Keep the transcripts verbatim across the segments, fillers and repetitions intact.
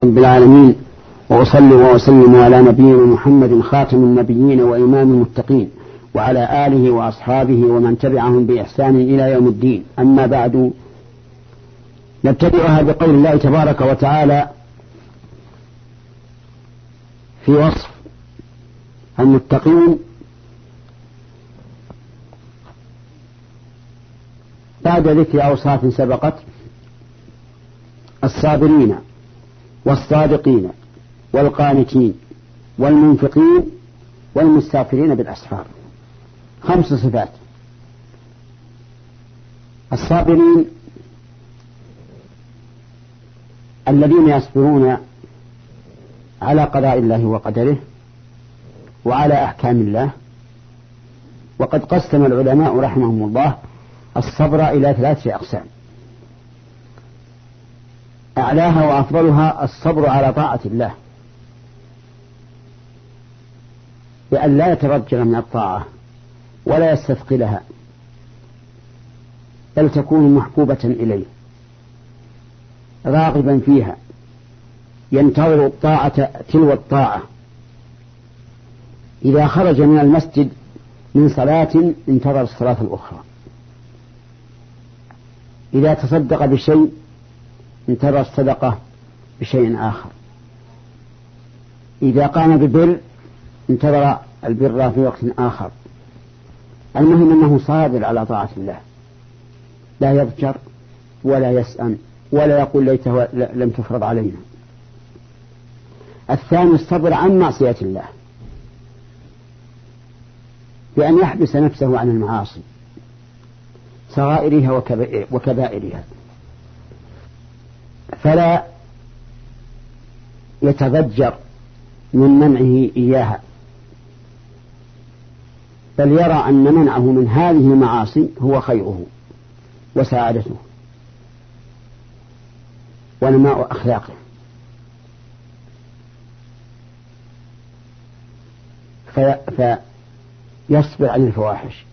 رب العالمين، وأصلي وأسلم على نبينا محمد خاتم النبيين وإمام المتقين وعلى آله وأصحابه ومن تبعهم بإحسان إلى يوم الدين. أما بعد، نبتدئها بقول الله تبارك وتعالى في وصف المتقين بعد ذكر أوصاف سبقت: الصابرين والصادقين والقانتين والمنفقين والمستغفرين بالأسحار. خمس صفات. الصابرين الذين يصبرون على قضاء الله وقدره وعلى أحكام الله. وقد قسم العلماء رحمهم الله الصبر إلى ثلاثة أقسام: أعلاها وأفضلها الصبر على طاعة الله، بأن لا يترجل من الطاعة ولا يستثقلها، بل تكون محبوبة إليه راغبا فيها، ينتظر الطاعة تلو الطاعة. إذا خرج من المسجد من صلاة انتظر الصلاة الأخرى، إذا تصدق بشيء انتظر الصدقة بشيء آخر، إذا قام ببر انتظر البر في وقت آخر. المهم أنه صابر على طاعة الله، لا يضجر ولا يسأم ولا يقول ليته لم تفرض علينا. الثاني الصبر عن معصية الله، بأن يحبس نفسه عن المعاصي صغائرها وكبائرها، فلا يتضجر من منعه إياها، بل يرى أن منعه من هذه المعاصي هو خيره وسعادته ونماء أخلاقه. في فيصبر عن الفواحش.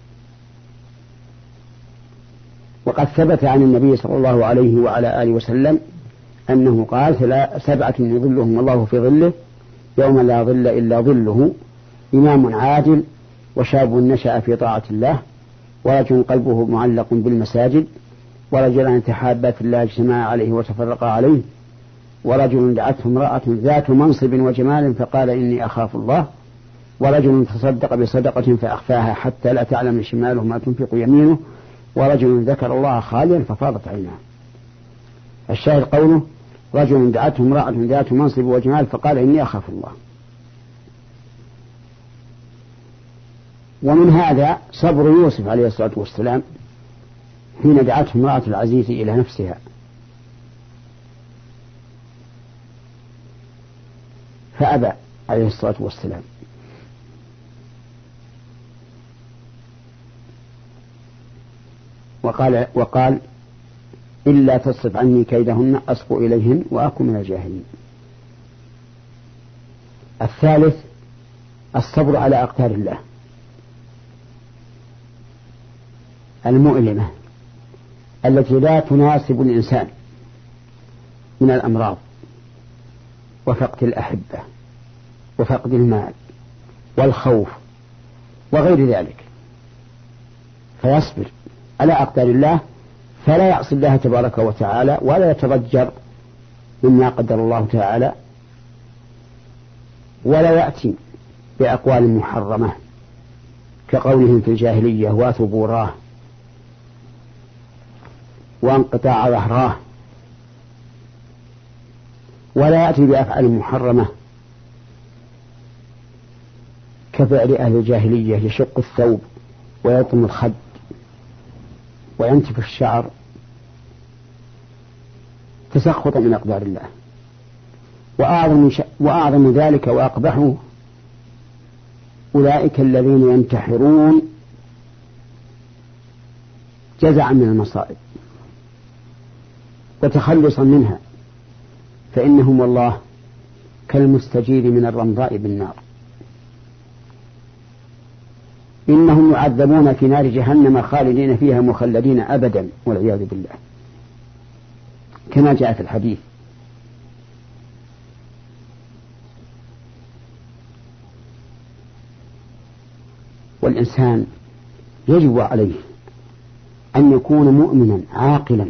وقد ثبت عن النبي صلى الله عليه وعلى آله وسلم أنه قال: سبعة يظلهم الله في ظله يوم لا ظل إلا ظله: إمام عادل، وشاب نشأ في طاعة الله، ورجل قلبه معلق بالمساجد، ورجلان تحابا في الله اجتمعا عليه وتفرقا عليه، ورجل دعته امرأة ذات منصب وجمال فقال إني أخاف الله، ورجل تصدق بصدقة فأخفاها حتى لا تعلم شماله ما تنفق يمينه، ورجل ذكر الله خاليا ففاضت عيناه. الشاهد قوله: رجل دعته امرأة ذات منصب وجمال فقال إني أخاف الله. ومن هذا صبر يوسف عليه الصلاة والسلام حين دعته امرأة العزيز إلى نفسها، فأبى عليه الصلاة والسلام، وقال, وقال إلا تصرف عني كيدهن أصب إليهن وأكن من الجاهلين. الثالث الصبر على أقدار الله المؤلمة التي لا تناسب الإنسان من الأمراض وفقد الأحبة وفقد المال والخوف وغير ذلك، فيصبر على أقدار الله، فلا يعصي الله تبارك وتعالى ولا يتضجر مما قدر الله تعالى، ولا يأتي بأقوال محرمة كقولهم في الجاهلية: وثبوراه وانقطاع ظهراه، ولا يأتي بأفعال محرمة كفعل أهل الجاهلية: يشق الثوب ويطم الخد وينتف الشعر تسخطا من أقدار الله. وأعظم, ش... وأعظم ذلك وأقبحه أولئك الذين ينتحرون جزعا من المصائب وتخلصا منها، فإنهم والله كالمستجير من الرمضاء بالنار. إنهم يعذبون في نار جهنم خالدين فيها مخلدين أبدا والعياذ بالله، كما جاء في الحديث. والإنسان يجب عليه أن يكون مؤمنا عاقلا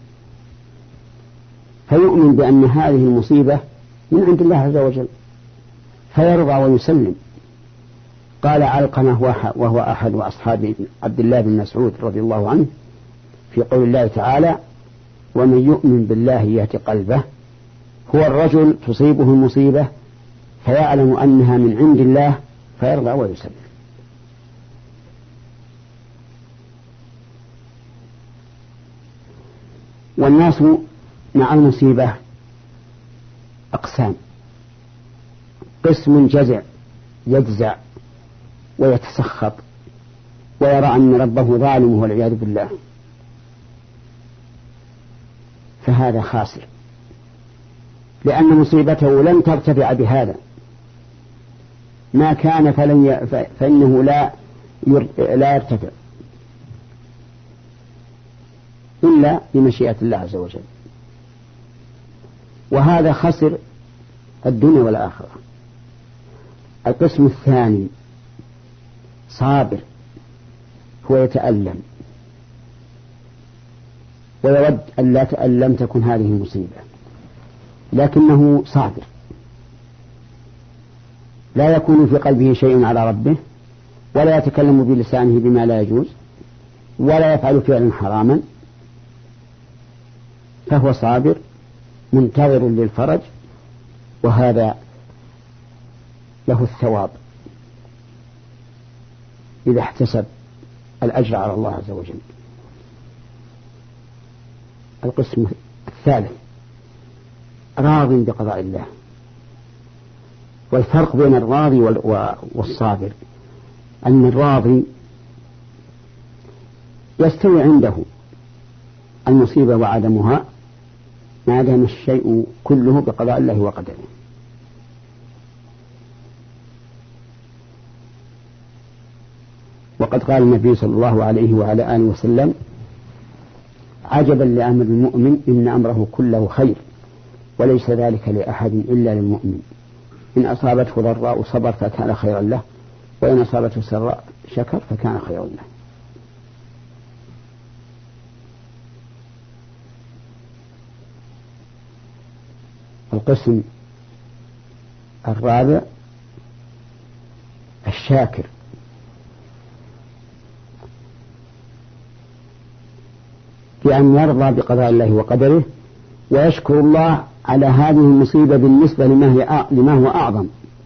فيؤمن بأن هذه المصيبة من عند الله عز وجل فيرضى ويسلم. قال علقمة وهو أحد أصحاب عبد الله بن مسعود رضي الله عنه في قول الله تعالى ومن يؤمن بالله يهدي قلبه، هو الرجل تصيبه المصيبة فيعلم أنها من عند الله فيرضى ويسلم. والناس مع المصيبة أقسام: قسم جزع يجزع ويتسخط ويرى أن ربه ظالم والعياذ بالله، فهذا خاسر لأن مصيبته لن ترتفع بهذا، ما كان فلن ي... فإنه لا ير... لا يرتفع إلا بمشيئة الله عز وجل، وهذا خسر الدنيا والآخرة. القسم الثاني صابر، هو يتألم ويود أن لا لم تكن هذه المصيبة، لكنه صابر لا يكون في قلبه شيء على ربه، ولا يتكلم بلسانه بما لا يجوز، ولا يفعل فعلا حراما، فهو صابر منتظر للفرج، وهذا له الثواب إذا احتسب الأجر على الله عز وجل. القسم الثالث راض بقضاء الله. والفرق بين الراضي والصابر أن الراضي يستوي عنده المصيبة وعدمها ما دام الشيء كله بقضاء الله وقدره. وقد قال النبي صلى الله عليه وعلى آله وسلم عجبا لأمر المؤمن إن أمره كله خير وليس ذلك لأحد إلا للمؤمن، إن أصابته ضراء صبر فكان خيرا له، وإن أصابته سراء شكر فكان خيرا له. القسم الرابع الشاكر، بأن يرضى بقضاء الله وقدره ويشكر الله على هذه المصيبة بالنسبة لما, هي لما هو أعظم.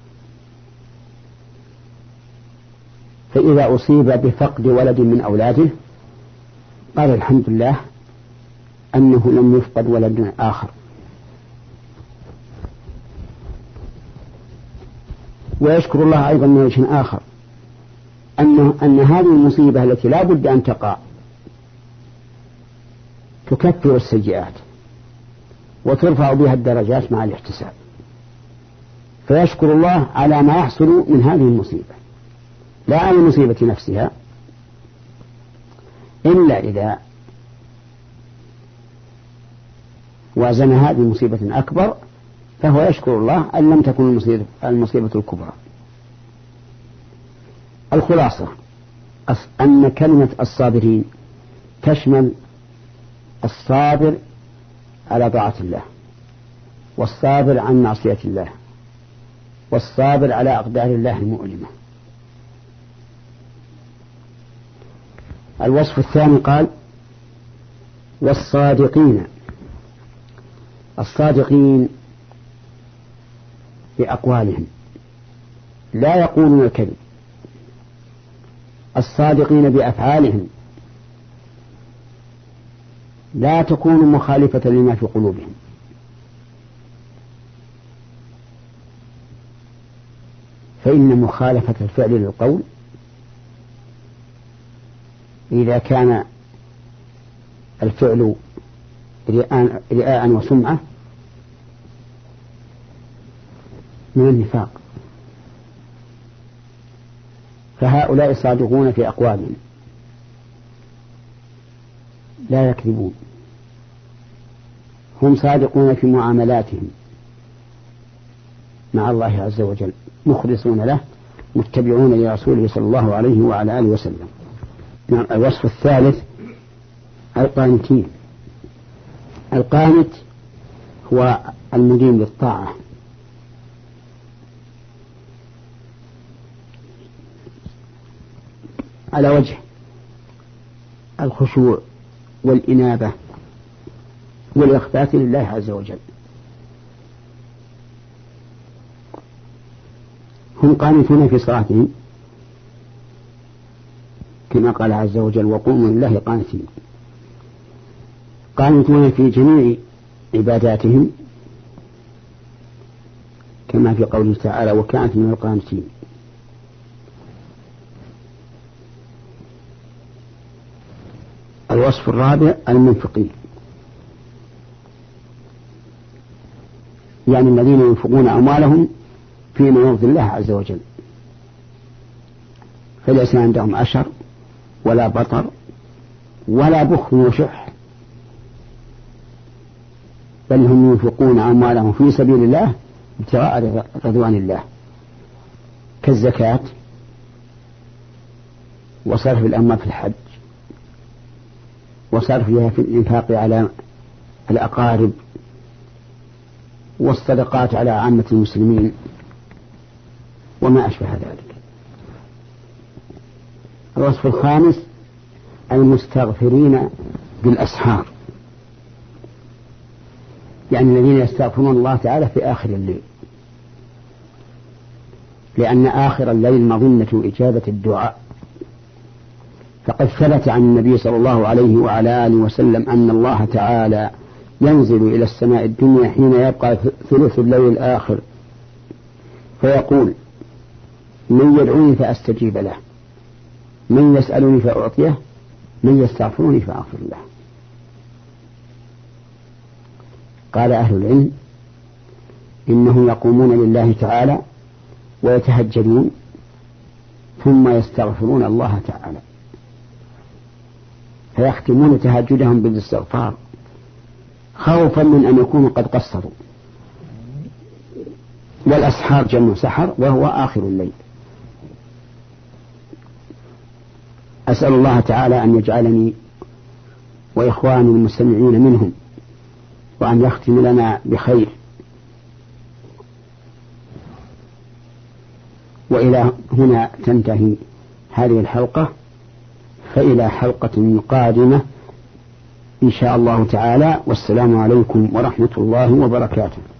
فإذا أصيب بفقد ولد من أولاده قال الحمد لله أنه لم يفقد ولد آخر، ويشكر الله أيضا من وجه آخر أن, أن هذه المصيبة التي لا بد أن تقع تكفر السيئات وترفع بها الدرجات مع الاحتساب، فيشكر الله على ما يحصل من هذه المصيبة لا عن المصيبة نفسها، إلا إذا وزن هذه مصيبة أكبر فهو يشكر الله أن لم تكن المصيبة, المصيبة الكبرى. الخلاصة أن كلمة الصابرين تشمل الصابر على طاعة الله، والصابر عن معصية الله، والصابر على أقدار الله المؤلمة. الوصف الثاني قال والصادقين. الصادقين بأقوالهم لا يقولون الكذب، الصادقين بأفعالهم لا تكون مخالفة لما في قلوبهم. فإن مخالفة الفعل للقول إذا كان الفعل رئاء وسمعة من النفاق، فهؤلاء صادقون في أقوالهم لا يكذبون، هم صادقون في معاملاتهم مع الله عز وجل، مخلصون له متبعون لرسوله صلى الله عليه وعلى آله وسلم. نعم. الوصف الثالث القانتين. القانت هو المدين للطاعة، على وجه الخشوع والإنابة والإخبات لله عز وجل. هم قانتون في صلاتهم كما قال عز وجل وقوموا لله قانتين، قانتون في جميع عباداتهم كما في قوله تعالى وكانت من القانتين. الوصف الرابع المنفقين، يعني الذين ينفقون أموالهم فيما يرضي الله عز وجل، فليس عندهم عشر ولا بطر ولا بخل وشح، بل هم ينفقون أموالهم في سبيل الله ابتغاء رضوان الله، كالزكاة وصرف الأموال في الحج وصرفها في الإنفاق على الأقارب والصدقات على عامة المسلمين وما أشبه ذلك. الوصف الخامس المستغفرين بالأسحار، يعني الذين يستغفرون الله تعالى في آخر الليل، لأن آخر الليل مظنة إجابة الدعاء، فقد ثبت عن النبي صلى الله عليه وعلى آله وسلم أن الله تعالى ينزل إلى السماء الدنيا حين يبقى ثلث الليل الآخر فيقول من يدعوني فأستجيب له، من يسألني فأعطيه، من يستغفرني فأغفر له. قال أهل العلم إنهم يقومون لله تعالى ويتهجدون ثم يستغفرون الله تعالى، فيختمون تهجدهم بالاستغفار خوفا من أن يكونوا قد قصروا. والأسحار جمع سحر وهو آخر الليل. أسأل الله تعالى أن يجعلني وإخواني المستمعين منهم، وأن يختم لنا بخير. وإلى هنا تنتهي هذه الحلقة، فإلى حلقة قادمة إن شاء الله تعالى، والسلام عليكم ورحمة الله وبركاته.